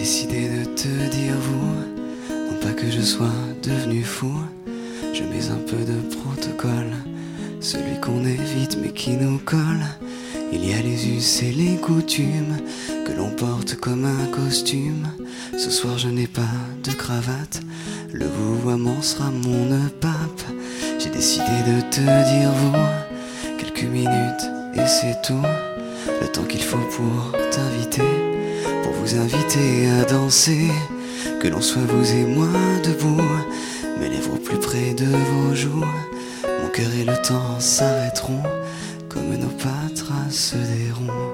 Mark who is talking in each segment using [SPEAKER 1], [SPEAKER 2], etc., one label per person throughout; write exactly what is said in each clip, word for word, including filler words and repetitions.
[SPEAKER 1] décidé de te dire vous, non pas que je sois devenu fou, je mets un peu de protocole, celui qu'on évite mais qui nous colle. Il y a les us et les coutumes que l'on porte comme un costume. Ce soir je n'ai pas de cravate, le vouvoiement sera mon nœud pape. J'ai décidé de te dire vous, quelques minutes et c'est tout, le temps qu'il faut pour t'inviter, pour vous inviter à danser. Que l'on soit vous et moi debout, mes lèvres au plus près de vos joues, mon cœur et le temps s'arrêteront comme nos pas tracent des ronds.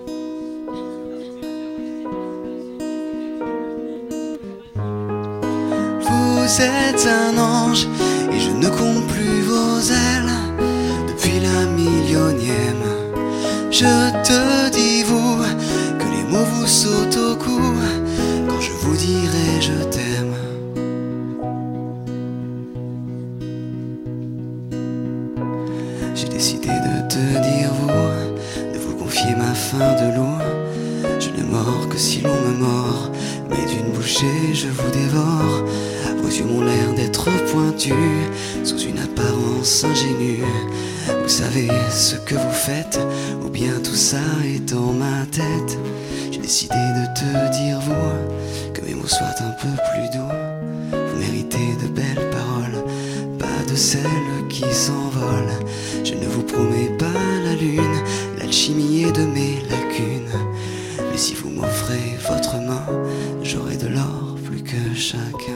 [SPEAKER 1] Vous êtes un ange et je ne compte plus vos ailes. Depuis la millionième, je te dis vous, que les mots vous sautent au cou quand je vous dirai je t'aime. J'ai décidé de te dire vous, de vous confier ma faim de loup. Je ne mords que si l'on me mord, mais d'une bouchée je vous dévore. Vos yeux m'ont l'air d'être pointus, sous une apparence ingénue. Vous savez ce que vous faites, ou bien tout ça est dans ma tête. J'ai décidé de te dire vous, que mes mots soient un peu plus doux. Vous méritez de belles paroles, pas de celles qui s'envolent. Je ne vous promets pas la lune, l'alchimie est de mes lacunes. Mais si vous m'offrez votre main, j'aurai de l'or plus que chacun.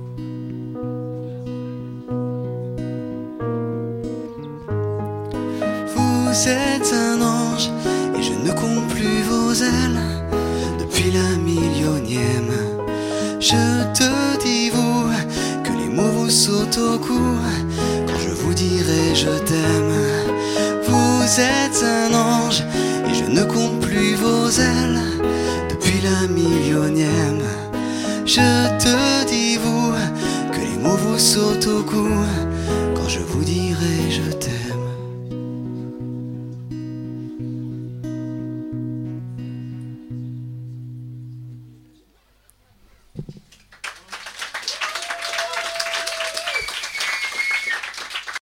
[SPEAKER 1] Vous êtes un ange et je ne compte plus vos ailes. Depuis la millionième, je te dis vous, que les mots vous sautent au cou quand je vous dirai je t'aime. Vous êtes un ange et je ne compte plus vos ailes. Depuis la millionième, je te dis vous, que les mots vous sautent au cou quand je vous dirai je t'aime.